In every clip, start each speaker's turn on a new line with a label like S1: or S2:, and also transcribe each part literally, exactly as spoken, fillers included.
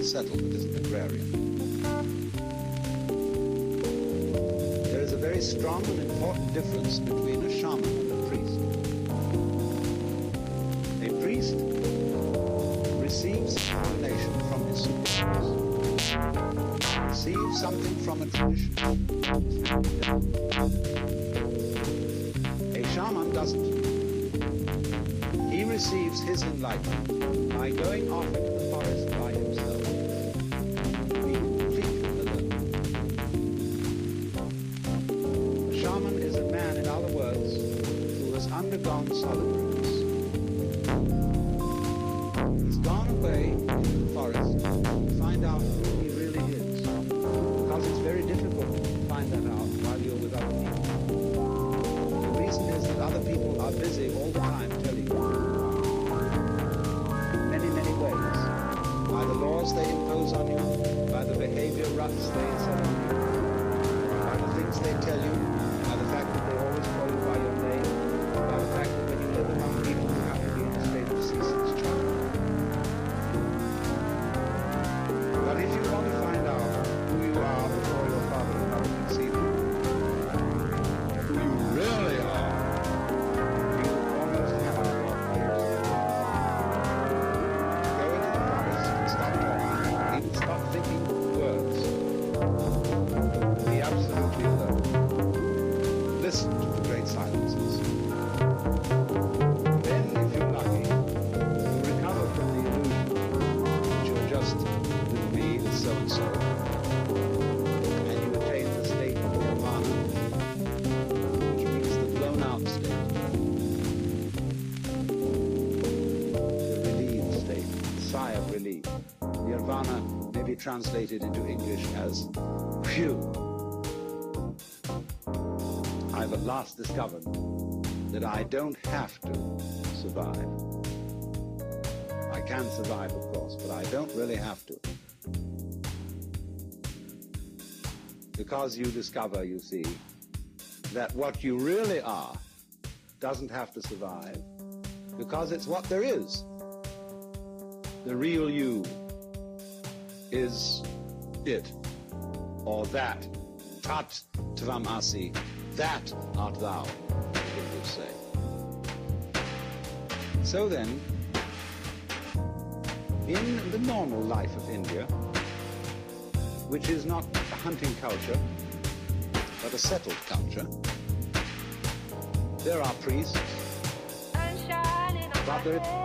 S1: settlement is an agrarian. There is a very strong and important difference between a shaman and a priest. A priest receives information from his superiors, receives something from a tradition. A shaman doesn't. He receives his enlightenment by going off into the forest by himself, being completely alone. A shaman is a man, in other words, who has undergone solitudeness. He's gone away into the forest to find out who he really is, because it's very difficult to find that out while you're with other people. The reason is that other people are busy all the time telling you many, many ways, by the laws they impose on you, by the behavior ruts they set on you, by the things they tell you, by the fact that they always call you by your name, by the fact that when you live among people you have to be in a state of ceaseless chatter. But if you want to find out who you are before your father and mother can see them, who you really are, you almost have to walk by yourself. Go into the forest and stop talking, even stop thinking words. Be absolutely alone. Listen to the great silences. Then, if you're lucky, you recover from the illusion that you're just with me and so-and-so, and you attain the state of nirvana, which means the blown-out state, the relieved state, the sigh of relief. Nirvana may be translated into English as phew. I've at last discovered that I don't have to survive. I can survive, of course, but I don't really have to. Because you discover, you see, that what you really are doesn't have to survive, because it's what there is. The real you is it, or that. Tat tvam asi, that art thou, the Hindus say. So then, in the normal life of India, which is not a hunting culture, but a settled culture, there are priests, but there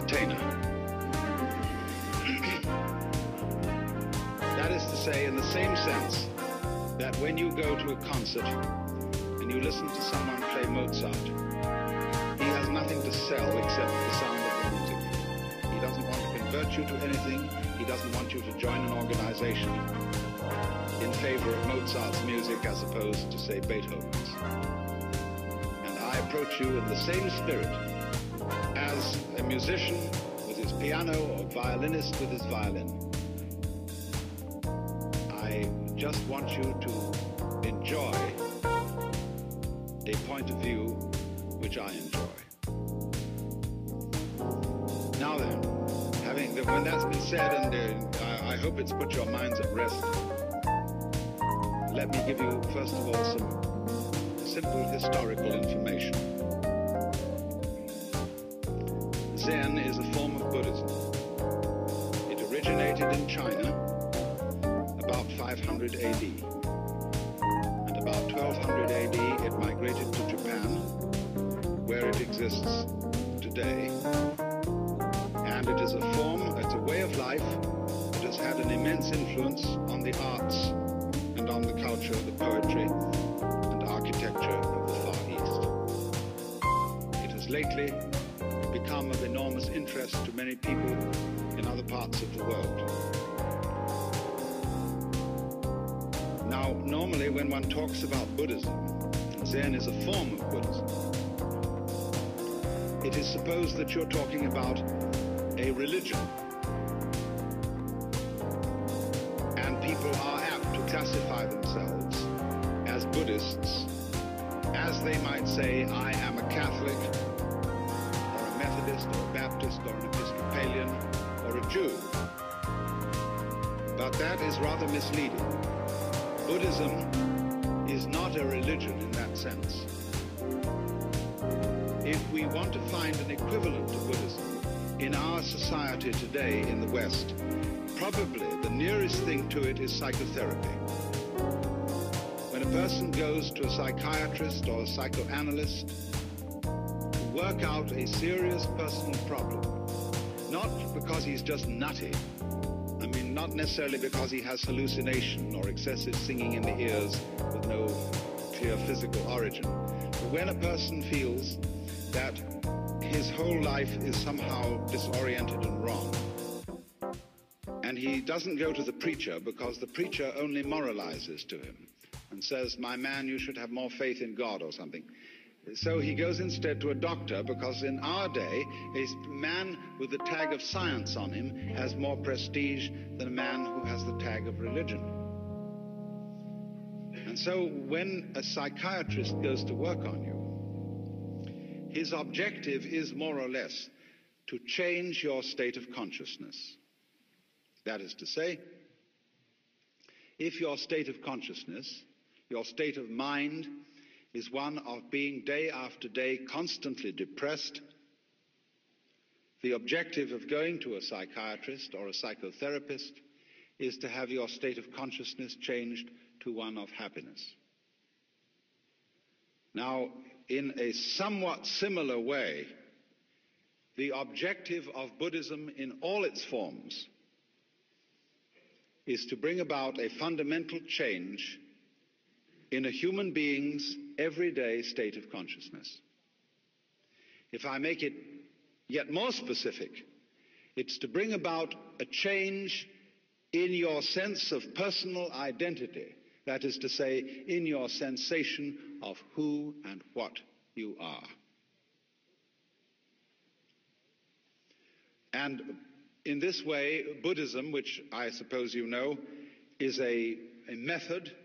S1: entertainer. That is to say, in the same sense that when you go to a concert and you listen to someone play Mozart, he has nothing to sell except the sound of the music. He doesn't want to convert you to anything. He doesn't want you to join an organization in favor of Mozart's music as opposed to, say, Beethoven's. And I approach you in the same spirit as a musician with his piano or violinist with his violin. I just want you to enjoy a point of view which I enjoy. Now then, having the, when that's been said, and uh, I, I hope it's put your minds at rest, let me give you, first of all, some simple historical information. Zen is a form of Buddhism. It originated in China about five hundred A D. And about twelve hundred A D it migrated to Japan, where it exists today. And it is a form, it's a way of life that has had an immense influence on the arts and on the culture, the poetry and architecture of the Far East. It has lately become of enormous interest to many people in other parts of the world. Now, normally when one talks about Buddhism, Zen is a form of Buddhism. It is supposed that you're talking about a religion. And people are apt to classify themselves as Buddhists, as they might say, I am a Catholic, or a Methodist, or a Baptist, or an Episcopalian, or a Jew. But that is rather misleading. Buddhism is not a religion in that sense. If we want to find an equivalent to Buddhism in our society today in the West, probably the nearest thing to it is psychotherapy. When a person goes to a psychiatrist or a psychoanalyst to work out a serious personal problem, not because he's just nutty, I mean, not necessarily because he has hallucination or excessive singing in the ears with no clear physical origin, but when a person feels that his whole life is somehow disoriented and wrong, and he doesn't go to the preacher because the preacher only moralizes to him and says, my man, you should have more faith in God or something. So he goes instead to a doctor because in our day, a man with the tag of science on him has more prestige than a man who has the tag of religion. And so when a psychiatrist goes to work on you, his objective is more or less to change your state of consciousness. That is to say, if your state of consciousness, your state of mind, is one of being day after day constantly depressed, the objective of going to a psychiatrist or a psychotherapist is to have your state of consciousness changed to one of happiness. Now, in a somewhat similar way, the objective of Buddhism in all its forms is to bring about a fundamental change in a human being's everyday state of consciousness. If I make it yet more specific, it's to bring about a change in your sense of personal identity. That is to say, in your sensation of who and what you are. And in this way, Buddhism, which I suppose you know, is a, a method